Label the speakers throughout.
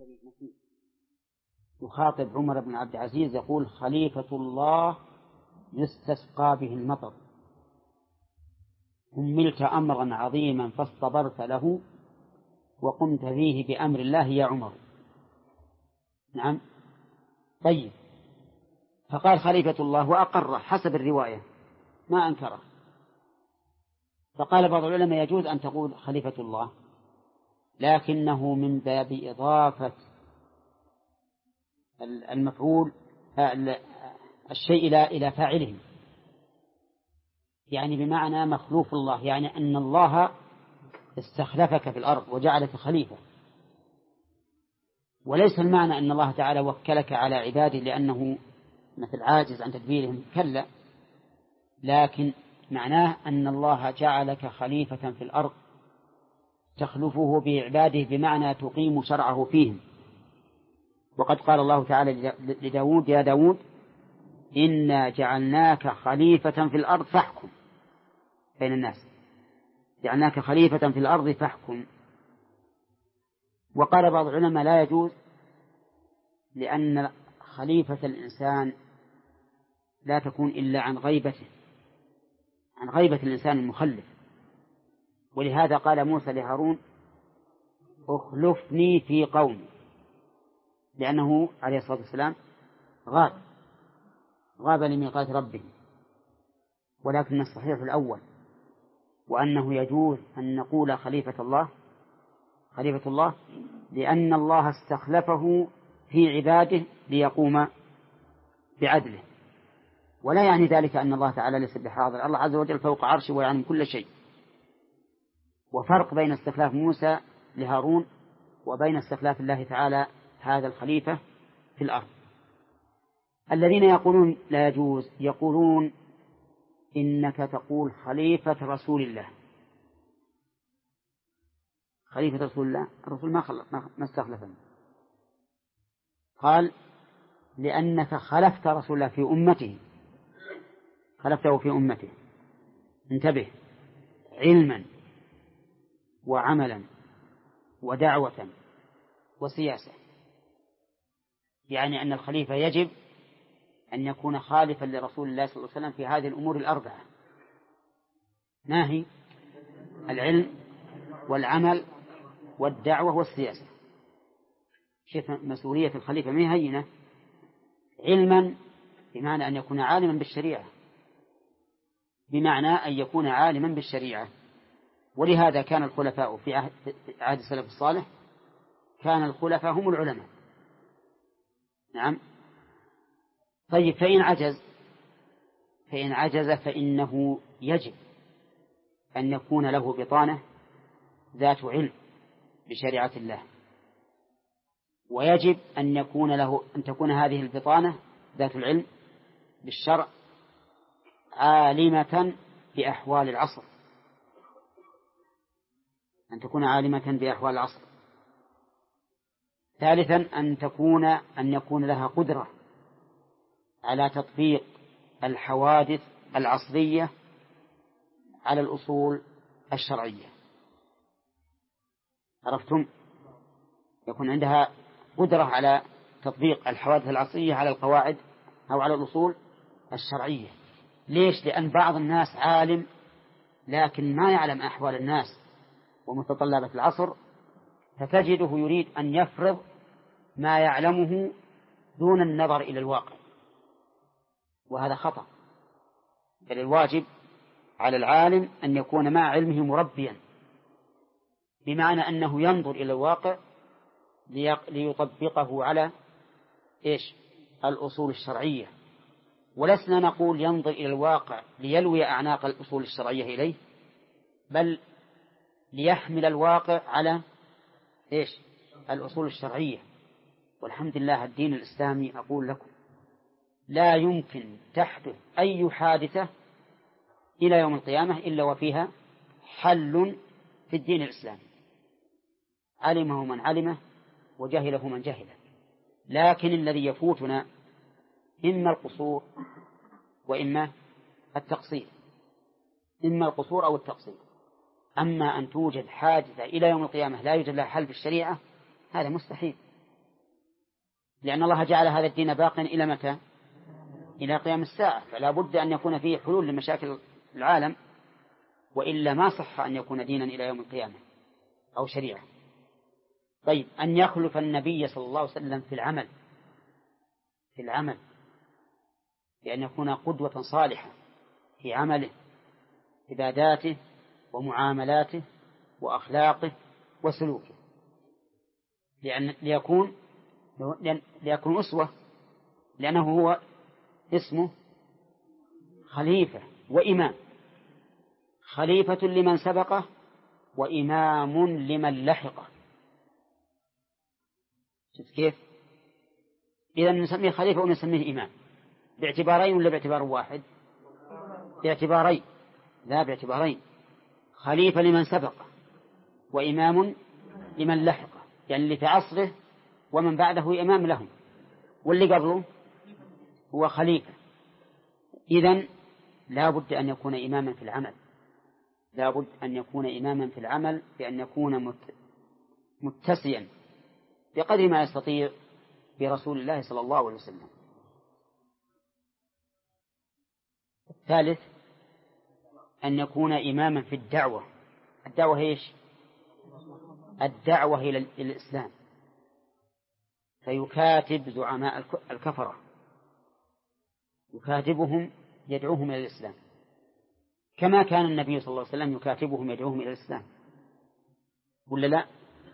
Speaker 1: يخاطب عمر بن عبد العزيز يقول: خليفة الله يستسقى به المطر، هملت أمرا عظيما فاصطبرت له وقمت فيه بأمر الله يا عمر. نعم. طيب، فقال خليفة الله وأقره حسب الرواية، ما أنكره. فقال بعض العلماء يجوز أن تقول خليفة الله، لكنه من باب إضافة المفعول الشيء إلى فاعله، يعني بمعنى مخلوف الله، يعني أن الله استخلفك في الأرض وجعلك خليفة، وليس المعنى أن الله تعالى وكلك على عباده لأنه مثل عاجز عن تدبيرهم، كلا، لكن معناه أن الله جعلك خليفة في الأرض تخلفه بعباده، بمعنى تقيم شرعه فيهم. وقد قال الله تعالى لداود: يا داود إنا جعلناك خليفة في الأرض فاحكم بين الناس، جعلناك خليفة في الأرض فاحكم. وقال بعض العلماء لا يجوز، لأن خليفة الإنسان لا تكون إلا عن غيبته، عن غيبة الإنسان المخلف. ولهذا قال موسى لهارون: اخلفني في قومي، لأنه عليه الصلاة والسلام غاب لميقات ربه. ولكن الصحيح الأول، وأنه يجوز أن نقول خليفة الله لأن الله استخلفه في عباده ليقوم بعدله، ولا يعني ذلك أن الله تعالى ليس بحاضر، الله عز وجل فوق عرشه ويعلم كل شيء. وفرق بين استخلاف موسى لهارون وبين استخلاف الله تعالى هذا الخليفة في الأرض. الذين يقولون لا يجوز يقولون إنك تقول خليفة رسول الله. خليفة رسول الله، الرسول ما استخلفني. قال: لأنك خلفت رسول الله في أمته، خلفته في أمته، انتبه، علما وعملا ودعوة وسياسة، يعني أن الخليفة يجب أن يكون خالفا لرسول الله صلى الله عليه وسلم في هذه الأمور الأربعة. ما هي؟ العلم والعمل والدعوة والسياسة. شوف مسؤولية الخليفة ما هي هينة. علما بمعنى أن يكون عالما بالشريعة، بمعنى أن يكون عالما بالشريعة. ولهذا كان الخلفاء في عهد السلف الصالح، كان الخلفاء هم العلماء. نعم. طيب، فإن عجز فإنه يجب أن يكون له بطانة ذات علم بشريعة الله، ويجب أن تكون هذه البطانة ذات العلم بالشرع عالمة بأحوال العصر، أن تكون عالمة بأحوال العصر. ثالثا أن يكون لها قدرة على تطبيق الحوادث العصرية على الأصول الشرعية. عرفتم؟ يكون عندها قدرة على تطبيق الحوادث العصرية على القواعد أو على الأصول الشرعية. ليش؟ لأن بعض الناس عالم لكن ما يعلم أحوال الناس ومتطلبات العصر، فتجده يريد أن يفرض ما يعلمه دون النظر إلى الواقع، وهذا خطأ. بل الواجب على العالم أن يكون مع علمه مربيا، بمعنى أنه ينظر إلى الواقع ليطبقه على الأصول الشرعية. ولسنا نقول ينظر إلى الواقع ليلوي أعناق الأصول الشرعية إليه، بل ليحمل الواقع على الأصول الشرعية. والحمد لله الدين الإسلامي أقول لكم لا يمكن تحدث أي حادثة إلى يوم القيامة إلا وفيها حل في الدين الإسلامي، علمه من علمه وجهله من جهله. لكن الذي يفوتنا إما القصور وإما التقصير، إما القصور أو التقصير. أما أن توجد حادثة إلى يوم القيامة لا يوجد لها حل في الشريعة، هذا مستحيل. لأن الله جعل هذا الدين باقيا إلى متى؟ إلى قيام الساعة، فلا بد أن يكون فيه حلول لمشاكل العالم، وإلا ما صح أن يكون دينا إلى يوم القيامة أو شريعة. طيب، أن يخلف النبي صلى الله عليه وسلم في العمل بأن يكون قدوة صالحة في عمله، عباداته ومعاملاته وأخلاقه وسلوكه، ليكون أسوة، لأنه هو اسمه خليفة وإمام، خليفة لمن سبقه وإمام لمن لحقه. شوف كيف؟ إذا نسميه خليفة ونسميه إمام باعتبارين ولا باعتبار واحد؟ باعتبارين، لا باعتبارين. خليفة لمن سبقه وإمام لمن لحقه، يعني اللي في عصره ومن بعده إمام لهم، واللي قبله هو خليفة. إذن لا بد أن يكون إماما في العمل، لا بد أن يكون إماما في العمل بأن يكون متسيا بقدر ما يستطيع برسول الله صلى الله عليه وسلم. الثالث أن يكون إماما في الدعوة. الدعوة إيش؟ الدعوة إلى الإسلام، فيكاتب زعماء الكفرة، يكاتبهم يدعوهم إلى الإسلام، كما كان النبي صلى الله عليه وسلم يكاتبهم يدعوهم إلى الإسلام، ولا لا؟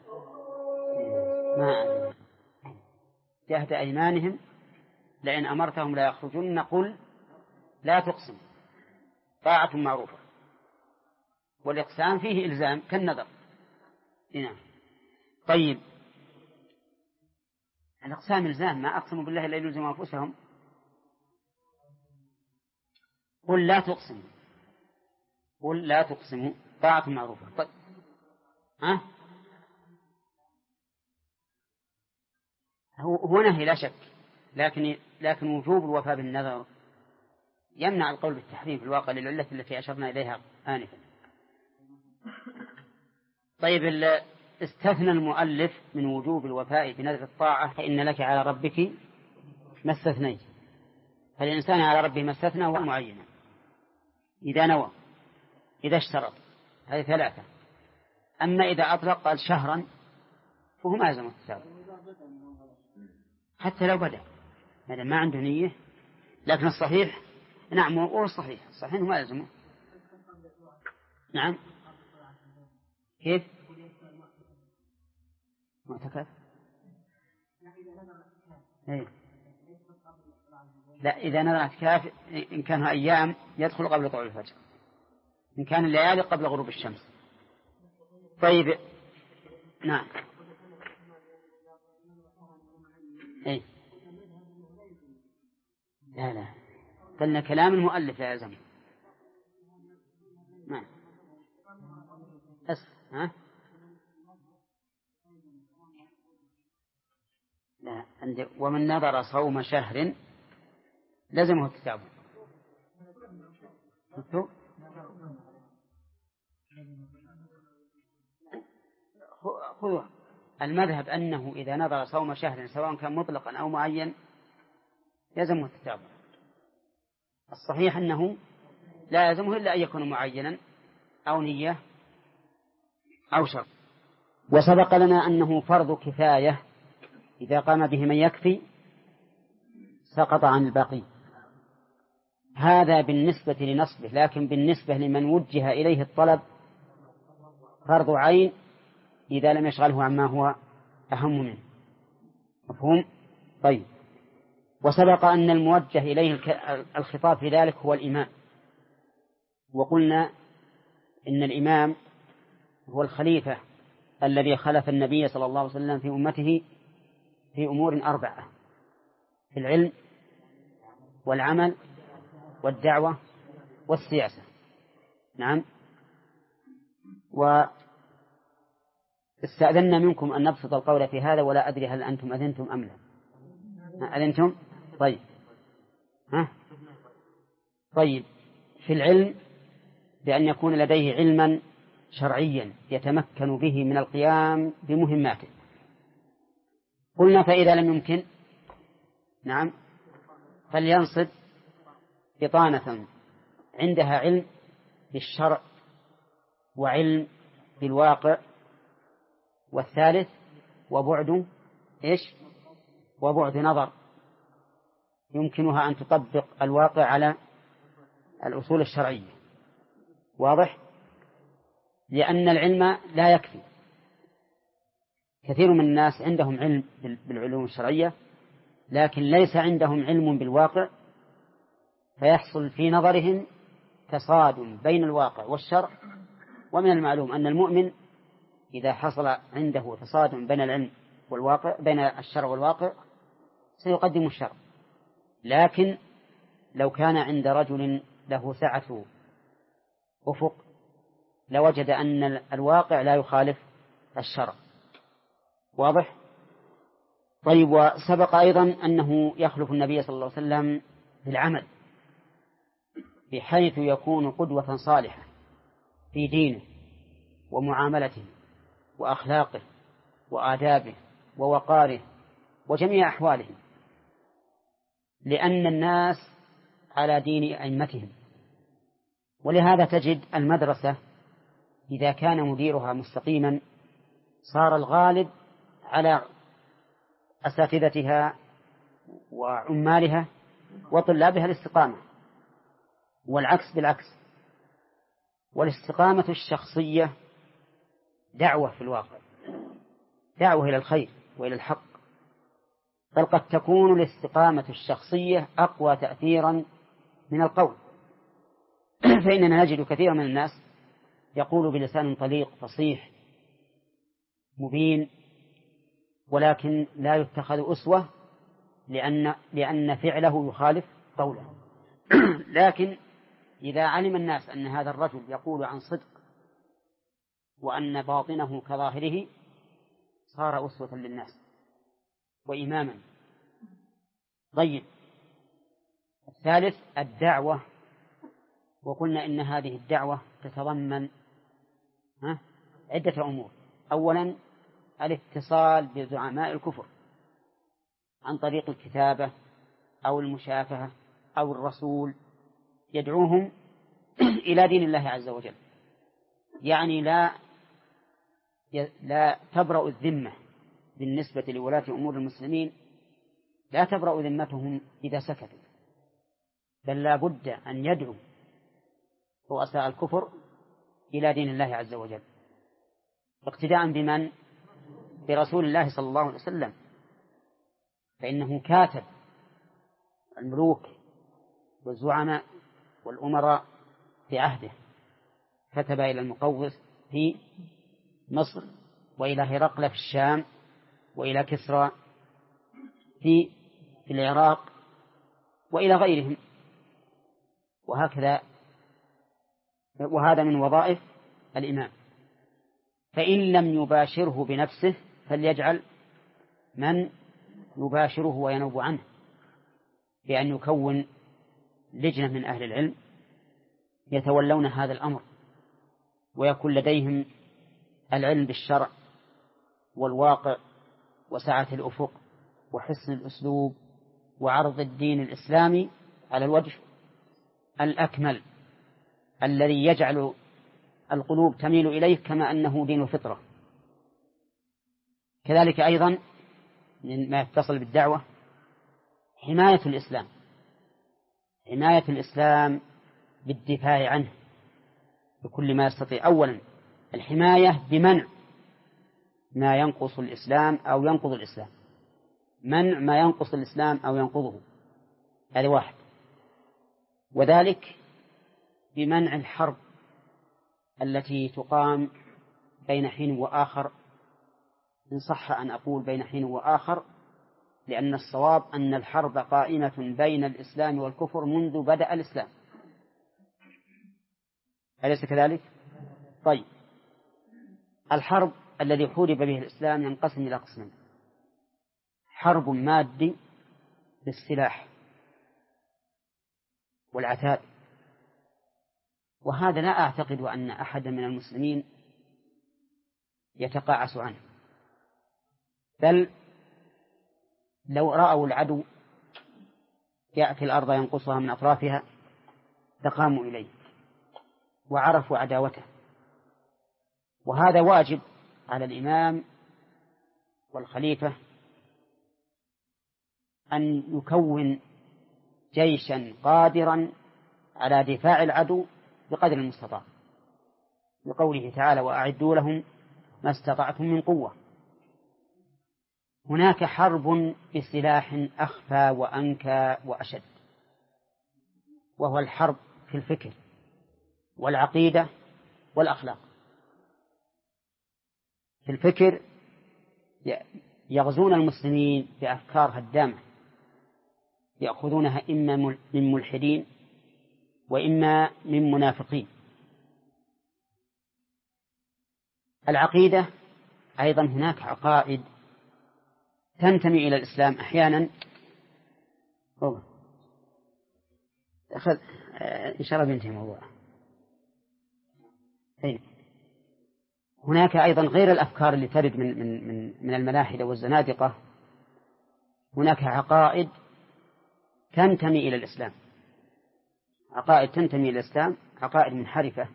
Speaker 1: ما جهد أيمانهم لئن أمرتهم لا يخرجون، قل لا تقسم طاعة معروفة، والإقسام فيه إلزام كالنذر. نعم. طيب، الإقسام إلزام، ما أقسموا بالله إلا يلزموا أنفسهم. قل لا تقسموا، قل لا تقسموا طاعة معروفة. طيب، هو نهي لا شك، لكن وجوب الوفاء بالنذر يمنع القول بالتحريم في الواقع للعلة التي أشرنا إليها آنفا. طيب، استثنى المؤلف من وجوب الوفاء بنذر الطاعة فإن لك على ربك ما استثنيت، فالإنسان على ربه ما استثنى هو معينا، إذا نوى، إذا اشترط، هذه ثلاثة. أما إذا أطلق قال شهرا فهو ما يلزم التتابع، حتى لو بدأ ما عنده نية. لكن الصحيح، نعم، هو الصحيح ما يلزمه. نعم. كيف؟ معتكف؟ إيه؟ لا، إذا نذر اعتكاف إن كان أيام يدخل قبل طلوع الفجر، إن كان الليالي قبل غروب الشمس. طيب، نعم. إيه؟ لا قلنا كلام المؤلف لا يلزم. نعم. بس لا، ومن نذر صوم شهر لزمه التتابع. خذوا المذهب أنه إذا نذر صوم شهر سواء كان مطلقا أو معين يلزمه التتابع. الصحيح أنه لا يلزمه إلا أن يكون معينا أو نية أو شرط. وسبق لنا أنه فرض كفاية، إذا قام به من يكفي سقط عن الباقي. هذا بالنسبة لنصبه، لكن بالنسبة لمن وجه إليه الطلب فرض عين إذا لم يشغله عما هو أهم منه. مفهوم؟ طيب، وسبق أن الموجه إليه الخطاب في ذلك هو الإمام، وقلنا إن الإمام هو الخليفة الذي خلف النبي صلى الله عليه وسلم في أمته في أمور 4: في العلم والعمل والدعوة والسياسة. نعم. واستأذنا منكم أن نبسط القول في هذا، ولا أدري هل أنتم أذنتم أم لا. أذنتم؟ طيب. طيب، في العلم بأن يكون لديه علما شرعيا يتمكن به من القيام بمهماته. قلنا فإذا لم يمكن نعم، فلينصب بطانة عندها علم بالشرع وعلم بالواقع. والثالث وبعد إيش؟ وبعد نظر يمكنها أن تطبق الواقع على الأصول الشرعية. واضح؟ لأن العلم لا يكفي. كثير من الناس عندهم علم بالعلوم الشرعية لكن ليس عندهم علم بالواقع، فيحصل في نظرهم تصادم بين الواقع والشرع. ومن المعلوم أن المؤمن إذا حصل عنده تصادم بين العلم والواقع، بين الشرع والواقع، سيقدم الشرع. لكن لو كان عند رجل له سعة أفق لوجد أن الواقع لا يخالف الشرع. واضح؟ طيب، وسبق أيضا أنه يخلف النبي صلى الله عليه وسلم بالعمل، بحيث يكون قدوة صالحة في دينه ومعاملته وأخلاقه وآدابه ووقاره وجميع أحواله، لأن الناس على دين أئمتهم. ولهذا تجد المدرسة إذا كان مديرها مستقيما صار الغالب على أساتذتها وعمالها وطلابها الاستقامة، والعكس بالعكس. والاستقامة الشخصية دعوة في الواقع، دعوة إلى الخير وإلى الحق، بل قد تكون الاستقامة الشخصية أقوى تأثيرا من القول. فإننا نجد كثيرا من الناس يقول بلسان طليق فصيح مبين، ولكن لا يتخذ أسوة لأن فعله يخالف قوله. لكن إذا علم الناس أن هذا الرجل يقول عن صدق وأن باطنه كظاهره صار أسوة للناس وإماما. طيب، الثالث الدعوة. وقلنا إن هذه الدعوة تتضمن عدة أمور. أولا الاتصال بزعماء الكفر عن طريق الكتابة أو المشافهة أو الرسول، يدعوهم إلى دين الله عز وجل. يعني لا تبرأ الذمة بالنسبة لولاة أمور المسلمين، لا تبرأ ذمتهم إذا سكتوا، بل لا بد أن يدعوا رؤساء الكفر إلى دين الله عز وجل، اقتداء بمن؟ برسول الله صلى الله عليه وسلم، فإنه كاتب الملوك والزعماء والأمراء في عهده، كتب إلى المقوقس في مصر، وإلى هرقل في الشام، وإلى كسرى في العراق، وإلى غيرهم. وهكذا، وهذا من وظائف الإمام. فإن لم يباشره بنفسه فليجعل من يباشره وينوب عنه، بأن يكون لجنة من أهل العلم يتولون هذا الأمر، ويكون لديهم العلم بالشرع والواقع وسعة الأفق وحسن الأسلوب وعرض الدين الإسلامي على الوجه الأكمل الذي يجعل القلوب تميل إليه كما أنه دين الفطرة. كذلك أيضا ما يتصل بالدعوة حماية الإسلام، حماية الإسلام بالدفاع عنه بكل ما يستطيع. أولا الحماية بمنع ما ينقص الإسلام أو ينقض الإسلام، منع ما ينقص الإسلام أو ينقضه، هذا واحد. وذلك بمنع الحرب التي تقام بين حين وآخر، إن صح أن أقول بين حين وآخر، لأن الصواب أن الحرب قائمة بين الإسلام والكفر منذ بدأ الإسلام، أليس كذلك؟ طيب، الحرب الذي حورب به الإسلام ينقسم إلى قسمين: حرب مادي بالسلاح والعتاد، وهذا لا أعتقد أن أحد من المسلمين يتقاعس عنه، بل لو رأوا العدو يأتي الأرض ينقصها من أطرافها فقاموا إليه وعرفوا عداوته. وهذا واجب على الإمام والخليفة أن يكون جيشا قادرا على دفاع العدو بقدر المستطاع، بقوله تعالى: وأعدوا لهم ما استطعتم من قوة. هناك حرب بسلاح أخفى وأنكى وأشد، وهو الحرب في الفكر والعقيدة والأخلاق. في الفكر يغزون المسلمين بأفكار هدامة يأخذونها إما من ملحدين وإما من منافقين. العقيدة أيضا هناك عقائد تنتمي إلى الإسلام أحيانا. أخذ إن شاء الله بينتهي الموضوع. هناك أيضا غير الأفكار اللي ترد من الملاحدة والزنادقة، هناك عقائد تنتمي إلى الإسلام، عقائد تنتمي إلى الإسلام، عقائد منحرفة،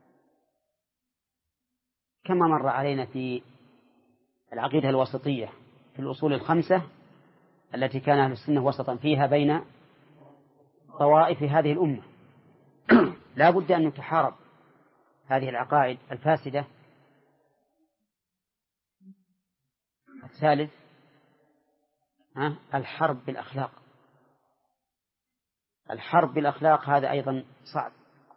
Speaker 1: كما مر علينا في العقيدة الوسطية في الأصول الخمسة التي كان أهل السنة وسطا فيها بين طوائف هذه الأمة. لا بد أن نتحارب هذه العقائد الفاسدة. الثالث الحرب بالأخلاق. الحرب بالأخلاق هذا أيضا صعب.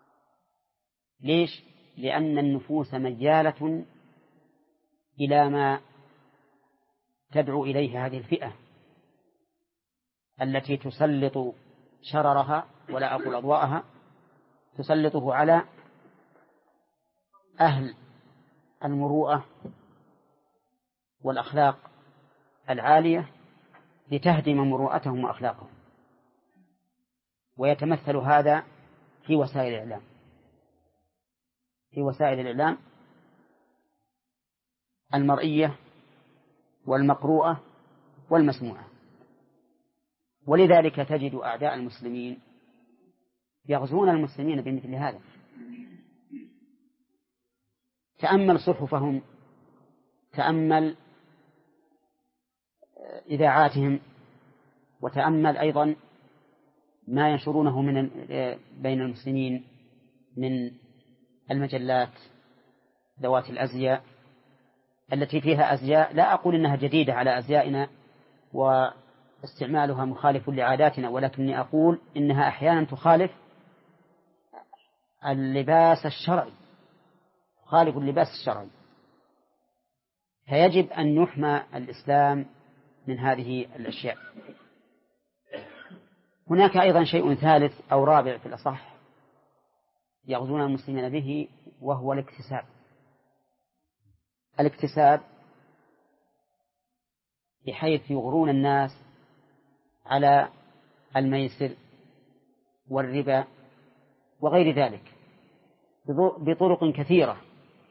Speaker 1: ليش؟ لأن النفوس ميالة إلى ما تدعو إليه هذه الفئة التي تسلط شررها ولا أقول أضواءها، تسلطه على أهل المروءة والأخلاق العالية لتهدم مروءتهم وأخلاقهم. ويتمثل هذا في وسائل الإعلام، في وسائل الإعلام المرئية والمقروءة والمسموعة. ولذلك تجد أعداء المسلمين يغزون المسلمين بمثل هذا. تأمل صحفهم، تأمل إذاعاتهم، وتأمل أيضا ما ينشرونه بين المسلمين من المجلات ذوات الأزياء التي فيها أزياء لا أقول إنها جديدة على أزيائنا واستعمالها مخالف لعاداتنا، ولكني أقول إنها أحيانا تخالف اللباس الشرعي، تخالف اللباس الشرعي. فيجب أن يحمى الإسلام من هذه الأشياء. هناك أيضا شيء ثالث أو رابع في الأصح يغزون المسلمين به، وهو الاكتساب. الاكتساب بحيث يغرون الناس على الميسر والربا وغير ذلك بطرق كثيرة.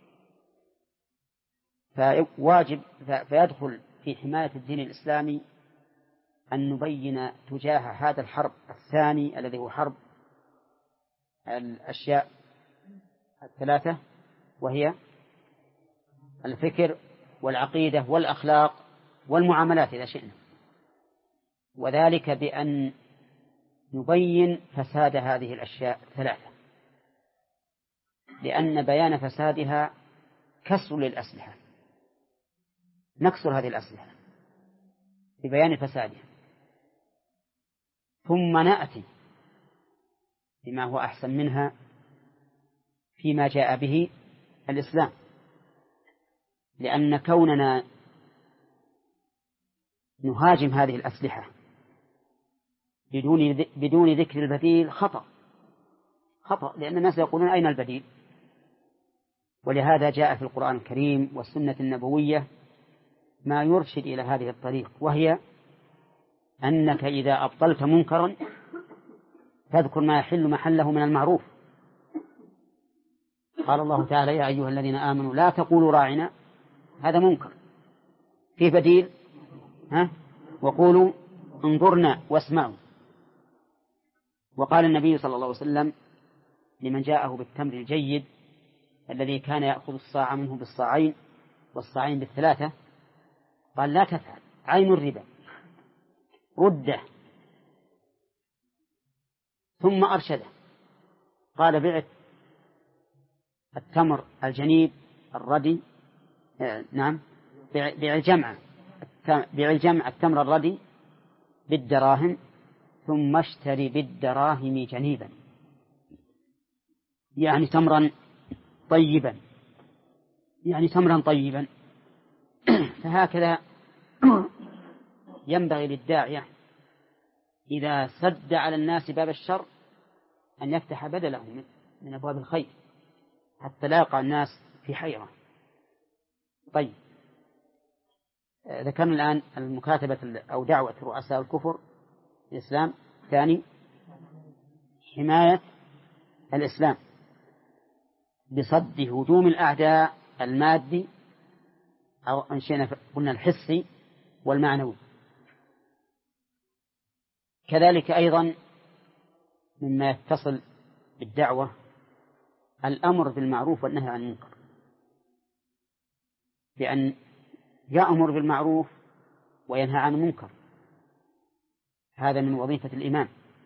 Speaker 1: فيدخل في حماية الدين الإسلامي أن نبين تجاه هذا الحرب الثاني الذي هو حرب الأشياء الثلاثة، وهي الفكر والعقيدة والأخلاق والمعاملات إذا شئنا، وذلك بأن نبين فساد هذه الأشياء الثلاثة، لأن بيان فسادها كسر للأسلحة، نكسر هذه الأسلحة ببيان فسادها، ثم نأتي بما هو أحسن منها فيما جاء به الإسلام. لأن كوننا نهاجم هذه الأسلحة بدون ذكر البديل خطأ، لأن الناس يقولون أين البديل؟ ولهذا جاء في القرآن الكريم والسنة النبوية ما يرشد إلى هذه الطريق، وهي أنك إذا أبطلت منكرا تذكر ما يحل محله من المعروف. قال الله تعالى: يا أيها الذين آمنوا لا تقولوا راعنا، هذا منكر، فيه بديل، وقولوا انظرنا واسمعوا. وقال النبي صلى الله عليه وسلم لمن جاءه بالتمر الجيد الذي كان يأخذ الصاع منه بالصاعين والصاعين بالثلاثة، قال لا تفعل، عين الربا، رده. ثم أرشده، قال بع التمر الجنيب الردي، بيع الجمع التمر الردي بالدراهم، ثم اشتري بالدراهم جنيبا، يعني تمرا طيبا، فهكذا ينبغي للداعية إذا سد على الناس باب الشر أن يفتح بدله من أبواب الخير حتى لا يقع الناس في حيرة. طيب، ذكرنا الآن المكاتبة أو دعوة رؤساء الكفر الإسلام. ثاني، حماية الإسلام بصد هجوم الأعداء المادي أو أنشئنا قلنا الحسي والمعنوي. كذلك أيضا مما يتصل بالدعوة الأمر بالمعروف والنهي عن المنكر، بأن يأمر بالمعروف وينهى عن المنكر، هذا من وظيفة الإمام.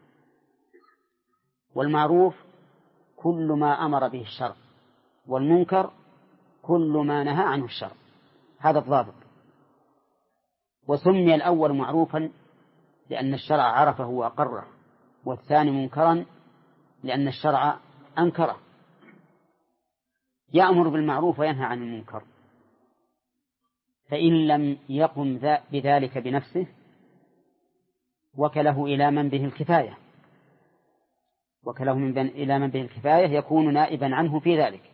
Speaker 1: والمعروف كل ما أمر به الشرع، والمنكر كل ما نهى عنه الشرع، هذا الضابط. وسمي الأول معروفا لأن الشرع عرفه وأقره، والثاني منكرا لأن الشرع أنكره. يأمر بالمعروف وينهى عن المنكر، فإن لم يقم بذلك بنفسه وكله إلى من به الكفاية، إلى من به الكفاية يكون نائبا عنه في ذلك.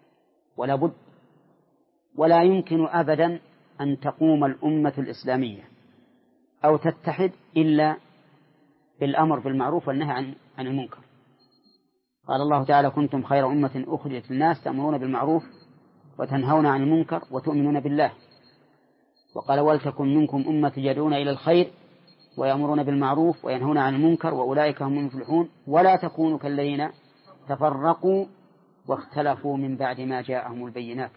Speaker 1: ولا يمكن أبدا أن تقوم الأمة الإسلامية أو تتحد إلا بالأمر بالمعروف والنهي عن المنكر. قال الله تعالى: كنتم خير أمة أخرجت للناس تأمرون بالمعروف وتنهون عن المنكر وتؤمنون بالله. وقال: ولتكن منكم أمة يدعون إلى الخير ويأمرون بالمعروف وينهون عن المنكر وأولئك هم المفلحون. ولا تكونوا كالذين تفرقوا واختلفوا من بعد ما جاءهم البينات.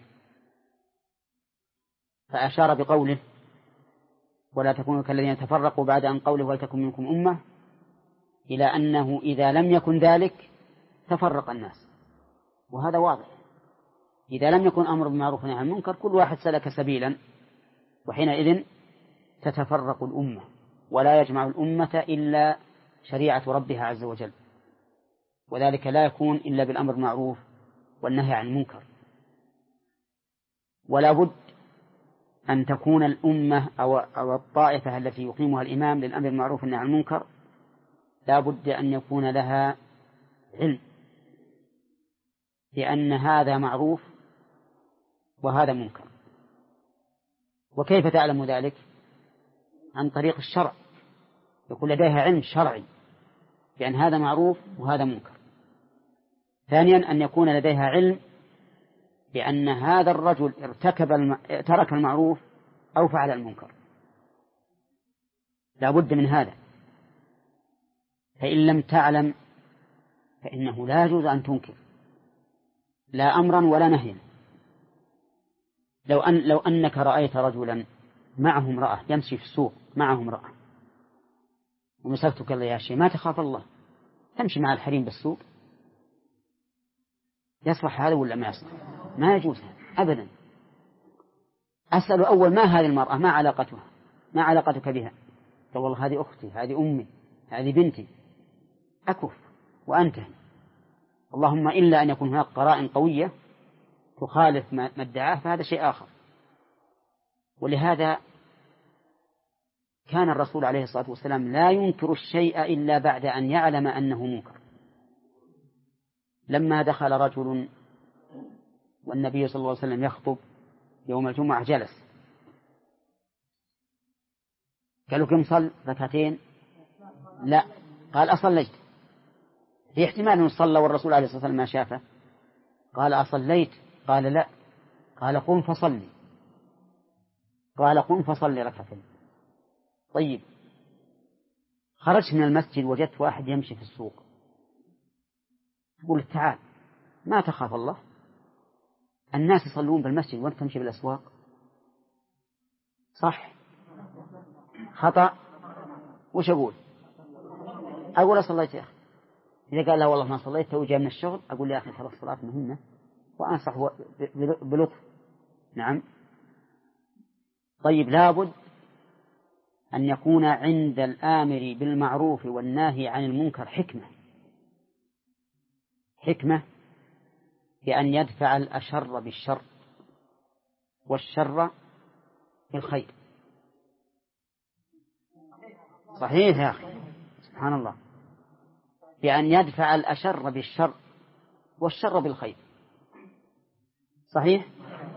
Speaker 1: فأشار بقوله: ولا تكونوا كالذين تفرقوا بعد أن قوله ولتكن منكم أمة، إلى أنه إذا لم يكن ذلك تفرق الناس، وهذا واضح. إذا لم يكن أمر بالمعروف ونهي عن المنكر كل واحد سلك سبيلا، وحينئذ تتفرق الأمة، ولا يجمع الأمة إلا شريعة ربها عز وجل، وذلك لا يكون إلا بالأمر بالمعروف والنهي عن المنكر. ولا بد أن تكون الأمة أو الطائفة التي يقيمها الإمام للأمر بالمعروف والنهي عن المنكر لا بد أن يكون لها علم بأن هذا معروف وهذا منكر. وكيف تعلم ذلك؟ عن طريق الشرع، يكون لديها علم شرعي بأن هذا معروف وهذا منكر. ثانيا، أن يكون لديها علم بأن هذا الرجل ترك المعروف أو فعل المنكر، لا بد من هذا. فإن لم تعلم فإنه لا يجوز أن تنكر لا أمرا ولا نهيا. لو أنك رأيت رجلا معه امرأة يمشي في السوق معه امرأة ومسكتك الله يا شيء، ما تخاف الله تمشي مع الحريم بالسوق؟ يصلح هذا ولا ما يصلح؟ ما يجوز أبدا. أسأل أول: ما هذه المرأة؟ ما علاقتها؟ ما علاقتك بها؟ قال: والله هذه أختي، هذه أمي، هذه بنتي. أكف وأنتهي. اللهم إلا أن يكون هناك قرائن قوية تخالف ما ادعاه، فهذا شيء آخر. ولهذا كان الرسول عليه الصلاة والسلام لا ينكر الشيء إلا بعد أن يعلم أنه منكر. لما دخل رجل والنبي صلى الله عليه وسلم يخطب يوم الجمعة جلس، قالوا: كم صل؟ ركعتين؟ لا. قال: أصليت؟ في احتمال أن صلى والرسول عليه الصلاة والسلام ما شافه. قال: أصليت؟ قال: لا. قال: قم فصلي. قال: قم فصلي ركعتين. طيب، خرجت من المسجد وجدت واحد يمشي في السوق تقول تعال ما تخاف الله، الناس يصلون بالمسجد وأنت تمشي بالأسواق، صح خطأ؟ وش أقول؟ أقول صليت يا أخي. إذا قال لا والله ما صليت تو جاي من الشغل، أقول يا أخي خلاص الصلاة مهمة، وأنصح بلطف. نعم. طيب لابد أن يكون عند الآمر بالمعروف والناهي عن المنكر حكمة بأن يدفع الأشر بالشر والشر بالخير. صحيح يا أخي، سبحان الله، بأن يدفع الأشر بالشر والشر بالخير. صحيح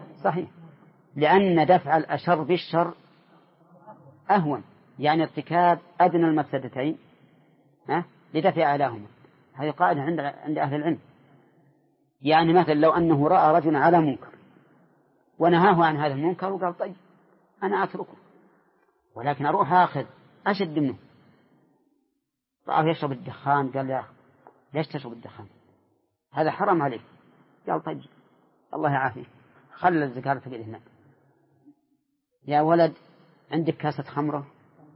Speaker 1: لأن دفع الأشر بالشر أهون، يعني ارتكاب أدنى المفسدتين لدفع أعلاهما. هذه قاعدة عند أهل العلم. يعني مثلا لو أنه رأى رجل على منكر ونهاه عن هذا المنكر وقال طيب أنا أتركه، ولكن أروح آخذ أشد منه. رأى يشرب الدخان، قال يا أخي ليش تشرب الدخان؟ هذا حرام عليك. قال طيب الله يعافيك، خلي الزكاة تقعد هنا. يا ولد عندك كاسة خمرة،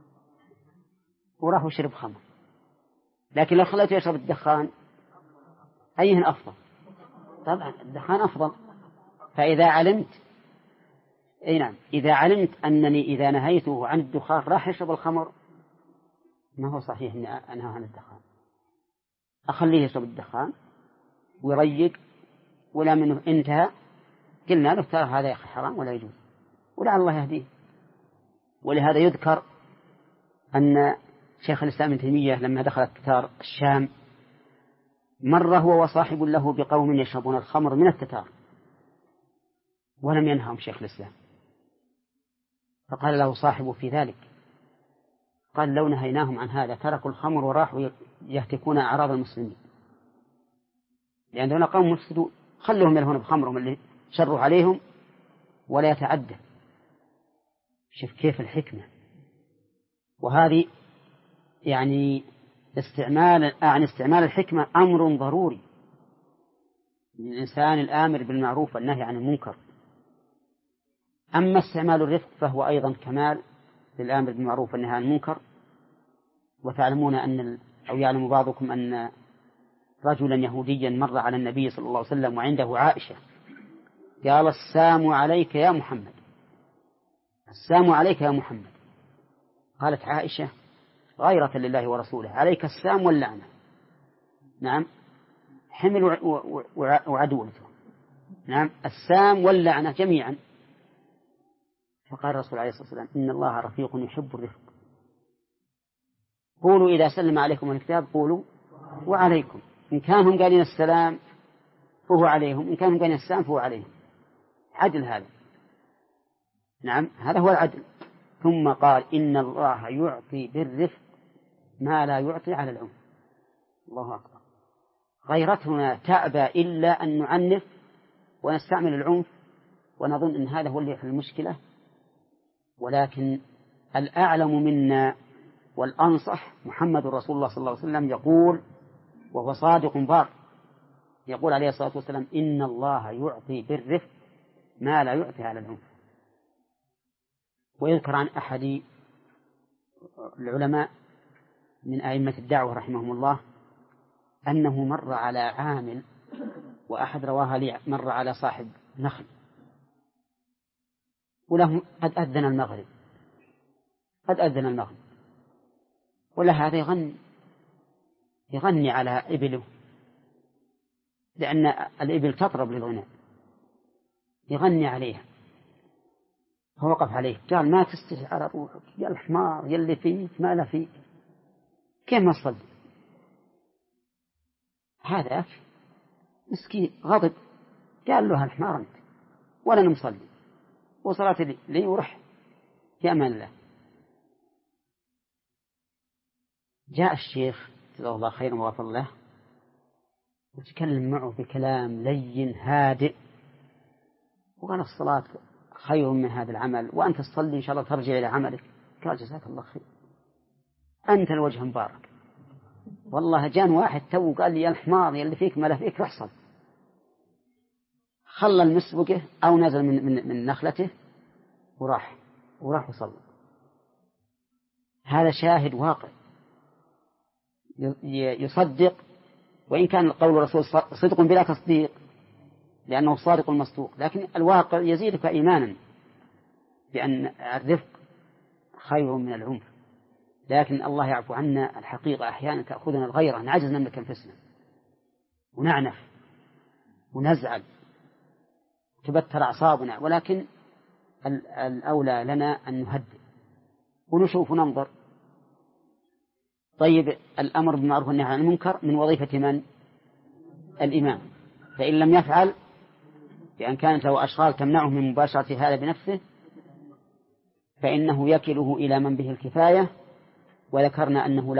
Speaker 1: وراح وشرب خمر. لكن لو خليته يشرب الدخان أيهن أفضل؟ طبعا الدخان أفضل. فإذا علمت نعم، إذا علمت أنني إذا نهيته عن الدخان راح يشرب الخمر، ما هو صحيح أني أنهى عن الدخان، أخليه يشرب الدخان ويريق، ولا منه انتهى قلنا له ترى هذا يا أخي حرام ولا يجوز، ولعل الله يهديه. ولهذا يذكر أن شيخ الإسلام ابن تيمية لما دخل التتار الشام مر هو وصاحب له بقوم يشربون الخمر من التتار ولم ينههم شيخ الإسلام، فقال له صاحبه في ذلك، قال لو نهيناهم عن هذا تركوا الخمر وراحوا يهتكون أعراض المسلمين، لأن دون قوم مفسدون، خلهم يلهون بخمرهم اللي شروا عليهم ولا يتعدى. شوف كيف الحكمة. وهذه يعني استعمال الحكمة أمر ضروري للإنسان الآمر بالمعروف والنهي عن المنكر. أما استعمال الرفق فهو أيضا كمال للآمر بالمعروف والنهي عن المنكر. وتعلمون أو يعلم بعضكم أن رجلا يهوديا مر على النبي صلى الله عليه وسلم وعنده عائشة، قال السلام عليك يا محمد، السلام عليك يا محمد. قالت عائشة غيرة لله ورسوله عليك السلام واللعنة. نعم، حمل وعدولته، نعم السام واللعنة جميعا. فقال الرسول عليه الصلاة والسلام إن الله رفيق يحب الرفق، قولوا إذا سلم عليكم الكتاب قولوا وعليكم، إن كانهم قالين السلام فهو عليهم، إن كانهم قالين السلام فهو عليهم. عدل هذا. نعم هذا هو العدل. ثم قال إن الله يعطي بالرفق ما لا يعطي على العنف. الله أكبر. غيرتنا تأبى إلا أن نعنف ونستعمل العنف ونظن أن هذا هو اللي يحل المشكلة، ولكن الأعلم منا والأنصح محمد رسول الله صلى الله عليه وسلم يقول وهو صادق بار، يقول عليه الصلاة والسلام إن الله يعطي بالرفق ما لا يعطي على العنف. ويذكر عن أحد العلماء من أئمة الدعوة رحمهم الله أنه مر على عامل، وأحد رواها لي مر على صاحب نخل وله قد أذن المغرب ولا هذا يغني على إبله، لأن الإبل تطرب للغناء، يغني عليها. فوقف عليه قال ما تستحي على روحك يا الحمار يلي فيك ما لا فيك، كيف ما تصلي؟ هذا مسكين غضب، قال له الحمار أنت ولا نصلي وصلاتي لي ورح في أمان الله. جاء الشيخ جزاه الله خيرا وغفر له وتكلم معه بكلام لين هادئ، وقال الصلاة خير من هذا العمل، وأنت تصلي إن شاء الله ترجع إلى عملك. قال جزاك الله خير، أنت الوجه مبارك، والله جان واحد تو قال لي يا الحمار يلي فيك ما لا فيك رحصل، خلى المسبقه أو نزل من نخلته وراح وصلى. هذا شاهد واقع يصدق، وإن كان القول الرسول صدق بلا تصديق لأنه صادق المصدوق، لكن الواقع يزيدك إيمانا بأن الرفق خير من العنف. لكن الله يعفو عنا، الحقيقة أحيانا تأخذنا الغيرة، نعجز نملك أنفسنا ونعنف ونزعل تبتر أعصابنا، ولكن الأولى لنا أن نهدئ ونشوف وننظر. طيب، الأمر بالمعروف والنهي عن المنكر من وظيفة من؟ الإمام. فإن لم يفعل بأن كانت له أشغال تمنعه من مباشرة هذا بنفسه فإنه يكله إلى من به الكفاية. وذكرنا أنه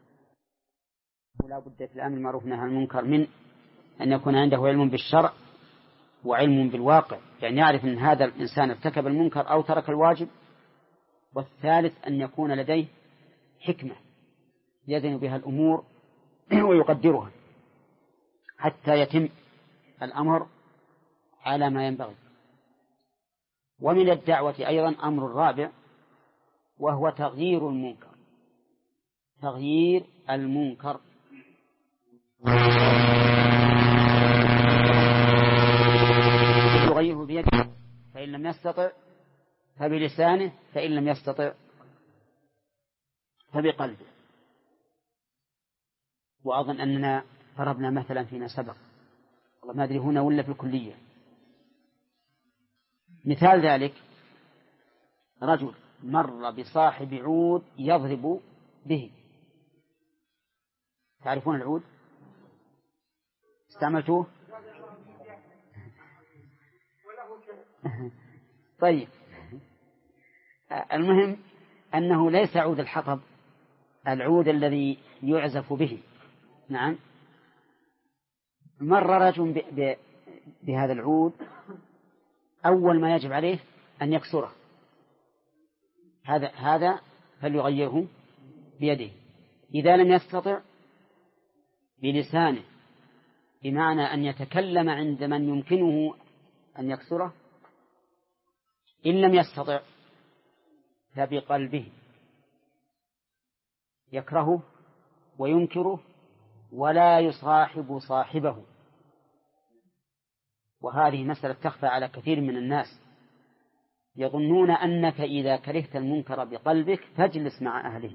Speaker 1: لا بد في الأمر بالمعروف والنهي عن المنكر من أن يكون عنده علم بالشرع وعلم بالواقع، يعني يعرف أن هذا الإنسان ارتكب المنكر أو ترك الواجب. والثالث أن يكون لديه حكمة يزن بها الأمور ويقدرها حتى يتم الأمر على ما ينبغي. ومن الدعوة أيضا أمر الرابع، وهو تغيير المنكر. تغيير المنكر يغيره بيده، فإن لم يستطع فبلسانه، فإن لم يستطع فبقلبه. وأظن أننا ضربنا مثلا فيما سبق، والله ما أدري هنا ولا في الكلية. مثال ذلك رجل مر بصاحب عود يضرب به. تعرفون العود؟ استعملتوه؟ طيب، المهم أنه ليس عود الحطب، العود الذي يعزف به. نعم. مر رجل بهذا العود، أول ما يجب عليه أن يكسره. هذا فليغيره بيده، إذا لم يستطع بلسانه، بمعنى أن يتكلم عند من يمكنه أن يكسره، إن لم يستطع فبقلبه، يكرهه وينكره ولا يصاحب صاحبه. وهذه مسألة تخفى على كثير من الناس، يظنون أنك إذا كرهت المنكر بقلبك فاجلس مع أهله،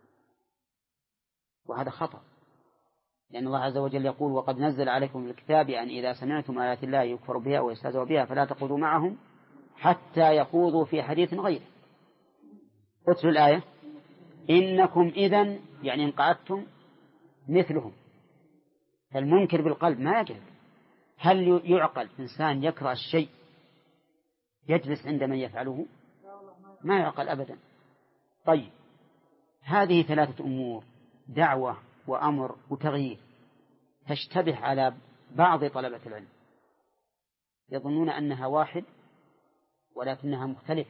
Speaker 1: وهذا خطأ، لأن الله عز وجل يقول: وقد نزل عليكم الكتاب أن إذا سمعتم آيات الله يكفر بها ويستهزأ بها فلا تقعدوا معهم حتى يخوضوا في حديث غيره. اتلوا الآية: إنكم إذن، يعني إن قعدتم مثلهم. فالمنكر بالقلب ما يجب. هل يعقل إنسان يكره الشيء يجلس عند من يفعله؟ ما يعقل أبدا. طيب، هذه ثلاثة أمور: دعوة وأمر وتغيير، تشتبه على بعض طلبة العلم، يظنون أنها واحد ولكنها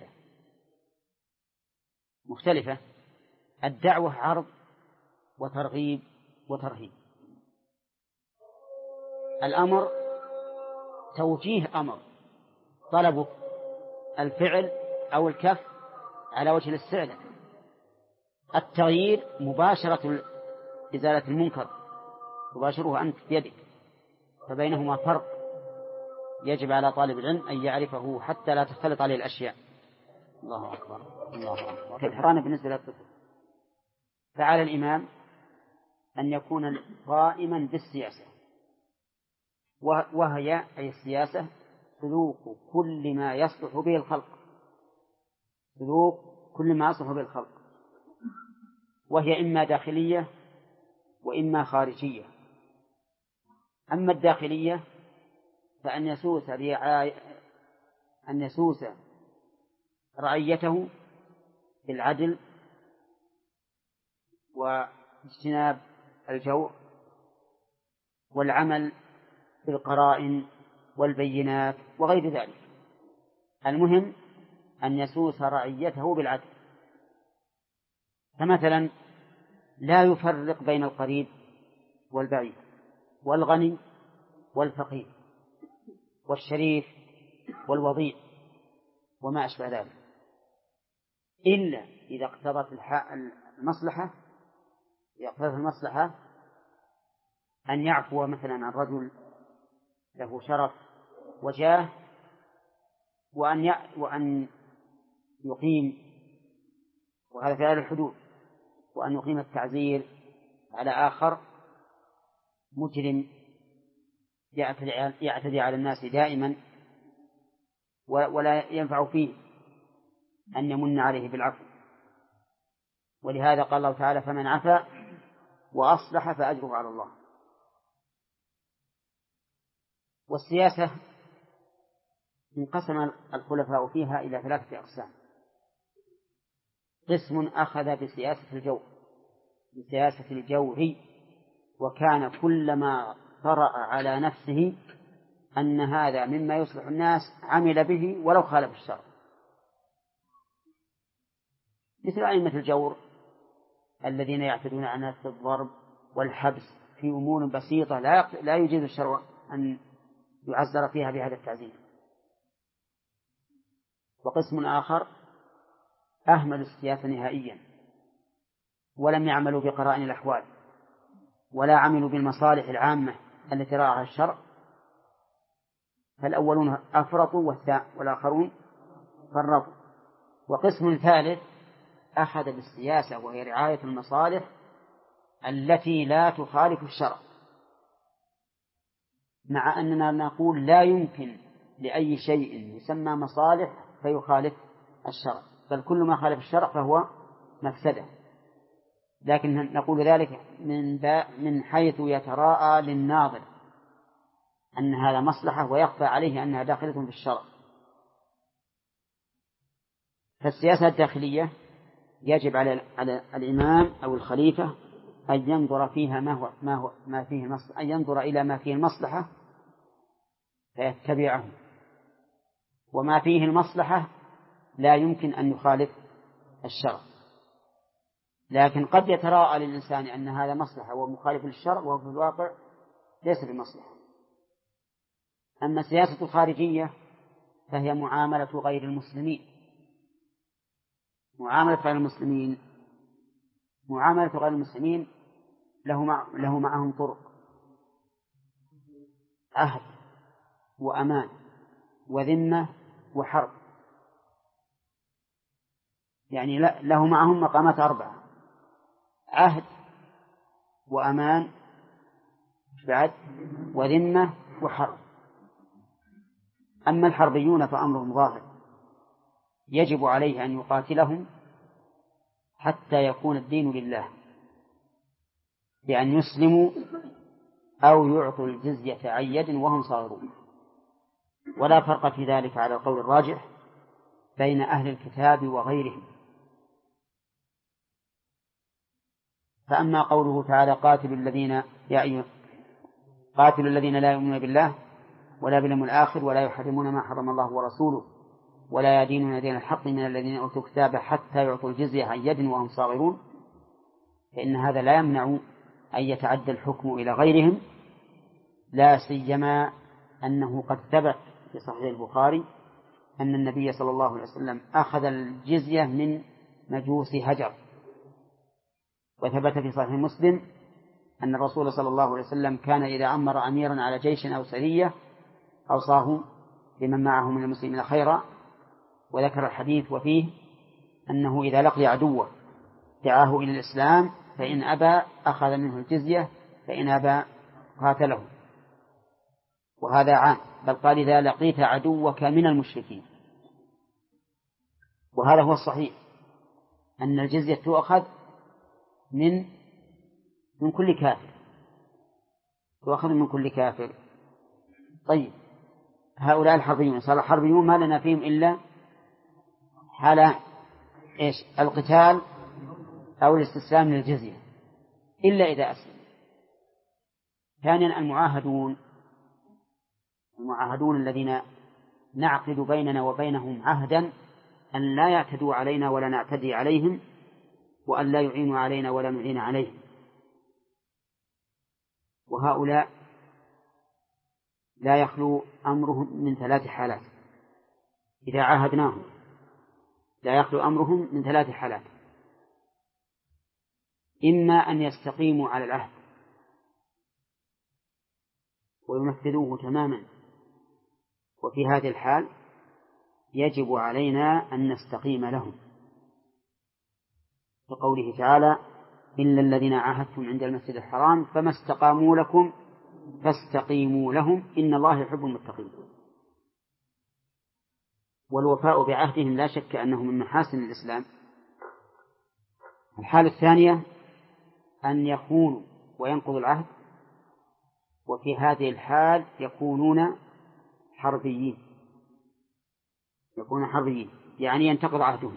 Speaker 1: مختلفة. الدعوة عرض وترغيب وترهيب، الأمر توجيه أمر، طلب الفعل أو الكف على وجه الاستعلاء. التغيير مباشرة إزالة المنكر، تباشره أنت بيدك، فبينهما فرق يجب على طالب العلم أن يعرفه حتى لا تختلط عليه الأشياء. الله أكبر، الله أكبر. الحرانة بالنسبة للطفل، فعلى الإمام أن يكون قائما بالسياسة، وهي أي السياسة سلوك كل ما يصلح به الخلق، سلوك كل ما يصلح به الخلق، وهي إما داخلية وإما خارجية. أما الداخلية فأن يسوس رعيته بالعدل واجتناب الجور والعمل بالقرائن والبينات وغير ذلك. المهم أن يسوس رعيته بالعدل، فمثلا لا يفرق بين القريب والبعيد والغني والفقير والشريف والوضيع وما أشبه ذلك، إلا إذا اقتضت المصلحة أن يعفو مثلا عن رجل له شرف وجاه وأن يقيم، وهذا في الحدود، وأن يقيم التعزير على آخر مجرم يعتدي على الناس دائما ولا ينفع فيه أن يمن عليه بالعفو. ولهذا قال الله تعالى: فمن عفا وأصلح فأجره على الله. والسياسة انقسم الخلفاء فيها إلى 3 أقسام: قسم أخذ بسياسة الجور، وكان كلما طرأ على نفسه أن هذا مما يصلح الناس عمل به ولو خالف الشرع، مثل أئمة الجور الذين يعتدون على الناس بالضرب والحبس في أمور بسيطة لا يجيز الشرع أن يعزر فيها بهذا التعزير. وقسم آخر أهملوا السياسة نهائيا ولم يعملوا بقرائن الأحوال ولا عملوا بالمصالح العامة التي راعاها الشرع، فالأولون أفرطوا والآخرون فرطوا. وقسم ثالث أخذ بالسياسة وهي رعاية المصالح التي لا تخالف الشرع، مع أننا نقول لا يمكن لأي شيء يسمى مصالح فيخالف الشرع، بل كل ما خالف الشرع فهو مفسدة، لكن نقول ذلك من حيث يتراءى للناظر أن هذا مصلحة ويخفى عليه أنها داخلة في الشرع. فالسياسة الداخلية يجب على الإمام أو الخليفة أن ينظر فيها ما فيه المصلحة، أن ينظر إلى ما فيه المصلحة فيتبعه، وما فيه المصلحة لا يمكن أن يخالف الشرع. لكن قد يتراءى للإنسان أن هذا مصلحة ومخالف للشرع وهو في الواقع ليس بمصلحة. أما السياسة الخارجية فهي معاملة غير المسلمين. معاملة غير المسلمين له معهم طرق: عهد وأمان وذمة وحرب، يعني له معهم مقامات 4: عهد وأمان وذمة وحرب. أما الحربيون فأمرهم ظاهر، يجب عليه أن يقاتلهم حتى يكون الدين لله، بأن يسلموا أو يعطوا الجزية عن يد وهم صاغرون. ولا فرق في ذلك على القول الراجح بين أهل الكتاب وغيرهم. فأما قوله تعالى: قاتلوا الذين لا يؤمنون بالله ولا باليوم الآخر ولا يحرمون ما حرم الله ورسوله ولا يدينون دين الحق من الذين أوتوا الكتاب حتى يعطوا الجزية عن يد وهم صاغرون، فإن هذا لا يمنع أن يتعدى الحكم إلى غيرهم، لا سيما أنه قد ثبت في صحيح البخاري أن النبي صلى الله عليه وسلم أخذ الجزية من مجوس هجر. وثبت في صحيح مسلم أن الرسول صلى الله عليه وسلم كان إذا أمر أميرا على جيش أو سرية أوصاه لمن معه من المسلمين خيرا، وذكر الحديث وفيه أنه إذا لقي عدوه دعاه إلى الإسلام فإن أبى أخذ منه الجزية فإن أبى قاتله. وهذا عام، بل قال: إذا لقيت عدوك من المشركين. وهذا هو الصحيح، أن الجزية تؤخذ من كل كافر، تؤخذ من كل كافر. طيب، هؤلاء الحربيون صار الحربيون ما لنا فيهم إلا حال القتال أو الاستسلام للجزية، إلا إذا أسلم. ثانيا المعاهدون الذين نعقد بيننا وبينهم عهدا أن لا يعتدوا علينا ولا نعتدي عليهم، وأن لا يعينوا علينا ولا نعين عليهم. هؤلاء لا يخلو أمرهم من 3 حالات إذا عاهدناهم، لا يخلو أمرهم من 3 حالات: إما أن يستقيموا على العهد وينفذوه تماما، وفي هذه الحال يجب علينا أن نستقيم لهم، كقوله تعالى: إلا الذين عاهدتم عند المسجد الحرام فما استقاموا لكم فاستقيموا لهم إن الله يحب المتقين. والوفاء بعهدهم لا شك أنه من محاسن الإسلام. الحالة الثانية أن يخونوا وينقضوا العهد، وفي هذه الحال يكونون حربيين، يعني ينتقض عهدهم.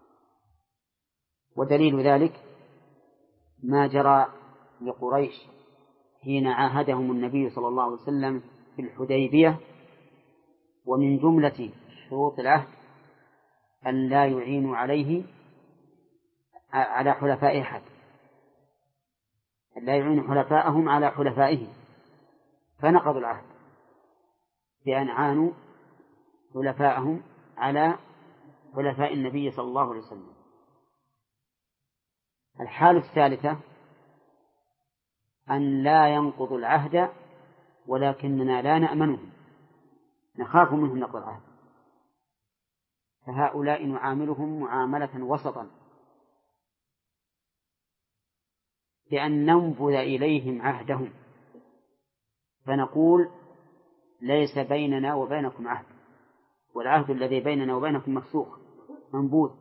Speaker 1: ودليل ذلك ما جرى لقريش حين عاهدهم النبي صلى الله عليه وسلم في الحديبية، ومن جملة شروط العهد أن لا يعينوا عليه على حلفاء أحد، أن لا يعينوا حلفاءهم على حلفائهم، فنقضوا العهد بأن عانوا حلفاءهم على حلفاء النبي صلى الله عليه وسلم. الحالة الثالثة أن لا ينقضوا العهد ولكننا لا نأمنهم، نخاف منهم نقض العهد، فهؤلاء نعاملهم معاملة وسطا، بأن ننبذ إليهم عهدهم، فنقول: ليس بيننا وبينكم عهد، والعهد الذي بيننا وبينكم مفسوخ منبوذ.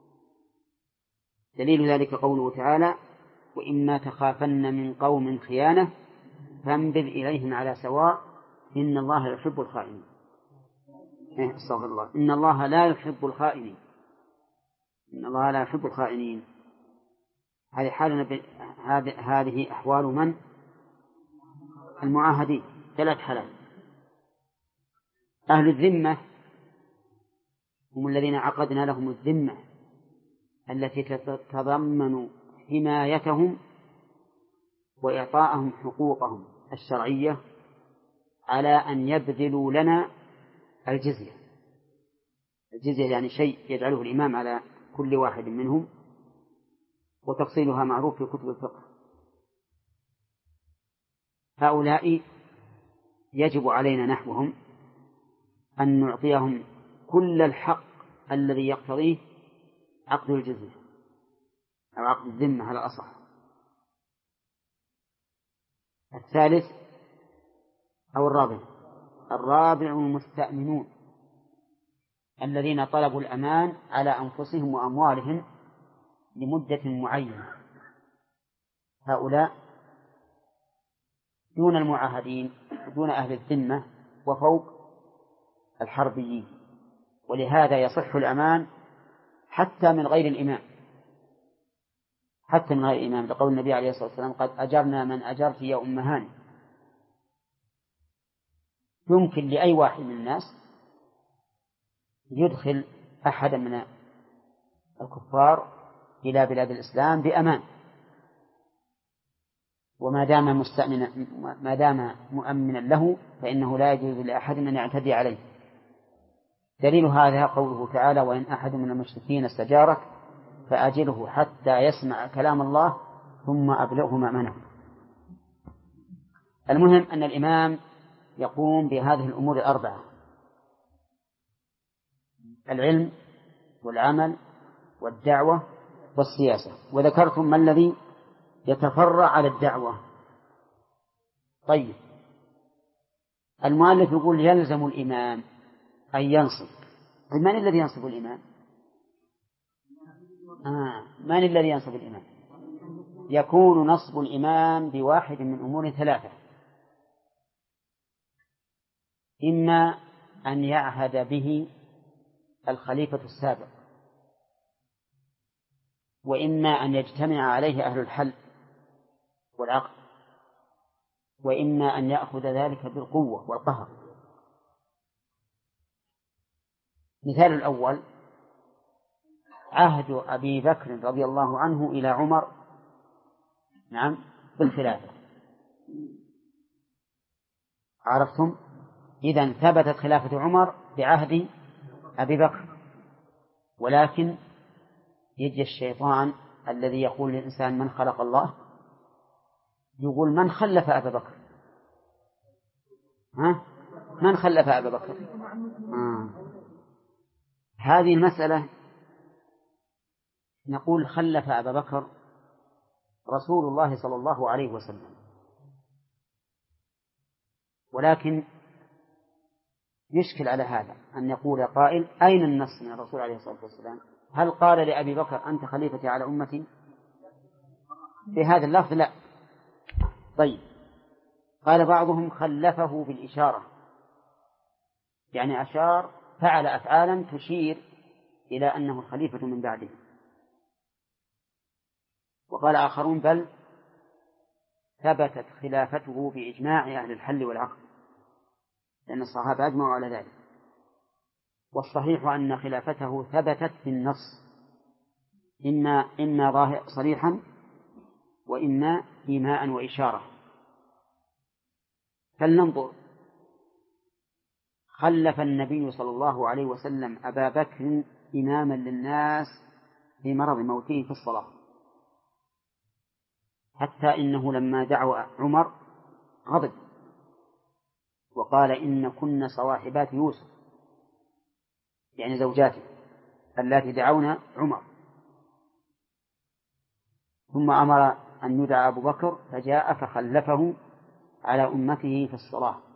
Speaker 1: دليل ذلك قوله تعالى: وإما تخافن من قوم خيانة فانبذ إليهم على سواء إن الله يحب الخائنين. استغفر الله، إن الله لا يحب الخائنين، إن الله لا يحب الخائنين. هذه حالنا هذه أحوال من؟ المعاهدين. 3 حالات. أهل الذمة هم الذين عقدنا لهم الذمة التي تتضمن حمايتهم وإعطاءهم حقوقهم الشرعية على أن يبذلوا لنا الجزية. الجزية يعني شيء يجعله الإمام على كل واحد منهم، وتفصيلها معروف في كتب الفقه. هؤلاء يجب علينا نحوهم أن نعطيهم كل الحق الذي يقتضيه عقد الجزية أو عقد الذمة على الأصح. الثالث أو الرابع المستأمنون الذين طلبوا الأمان على أنفسهم وأموالهم لمدة معينة، هؤلاء دون المعاهدين، دون أهل الذمة، وفوق الحربيين. ولهذا يصح الأمان حتى من غير الإمام، حتى من غير الإمام، لقول النبي عليه الصلاة والسلام: قد أجرنا من أجرت يا أم هاني. يمكن لأي واحد من الناس يدخل أحدا من الكفار إلى بلاد الإسلام بأمان، وما دام ما دام مؤمنا له فإنه لا يجوز لأحد أن يعتدي عليه. دليل هذا قوله تعالى: وإن أحد من المشركين استجارك فأجره حتى يسمع كلام الله ثم أبلغه مأمنه. المهم أن الإمام يقوم بهذه الأمور ال4: العلم والعمل والدعوة والسياسة. وذكرتم ما الذي يتفرع على الدعوة. طيب، المؤلف يقول: يلزم الإمام أن ينصب. من الذي ينصب الإمام؟ من الذي ينصب الإمام؟ يكون نصب الإمام بواحد من أمور 3: إما أن يعهد به الخليفة السابق، وإما أن يجتمع عليه أهل الحل والعقد، وإما أن يأخذ ذلك بالقوة والقهر. مثال الأول: عهد أبي بكر رضي الله عنه إلى عمر بالخلافة، عرفتم؟ إذن ثبتت خلافة عمر بعهد أبي بكر، ولكن يجي الشيطان الذي يقول للإنسان من خلق الله يقول من خلف أبا بكر؟ ها؟ من خلف أبا بكر؟ هذه المسألة نقول خلف أبا بكر رسول الله صلى الله عليه وسلم، ولكن يشكل على هذا أن يقول قائل أين النص من الرسول عليه الصلاة والسلام؟ هل قال لأبي بكر أنت خليفتي على أمتي بهذا اللفظ؟ لا. طيب، قال بعضهم خلفه بالإشارة، يعني أشار فعل أفعالا تشير إلى أنه الخليفة من بعده. وقال آخرون بل ثبتت خلافته بإجماع أهل الحل والعقد، لأن الصحابة أجمعوا على ذلك. والصحيح أن خلافته ثبتت بالنص، إما ظاهر صريحا وإما إيماء وإشارة. فلننظر، خلف النبي صلى الله عليه وسلم أبا بكر إماما للناس في مرض موته في الصلاة، حتى إنه لما دعوا عمر غضب وقال إن كنا صواحبات يوسف، يعني زوجاته اللاتي دعونا عمر. ثم أمر أن يدعى أبو بكر فجاء فخلفه على أمته في الصلاة.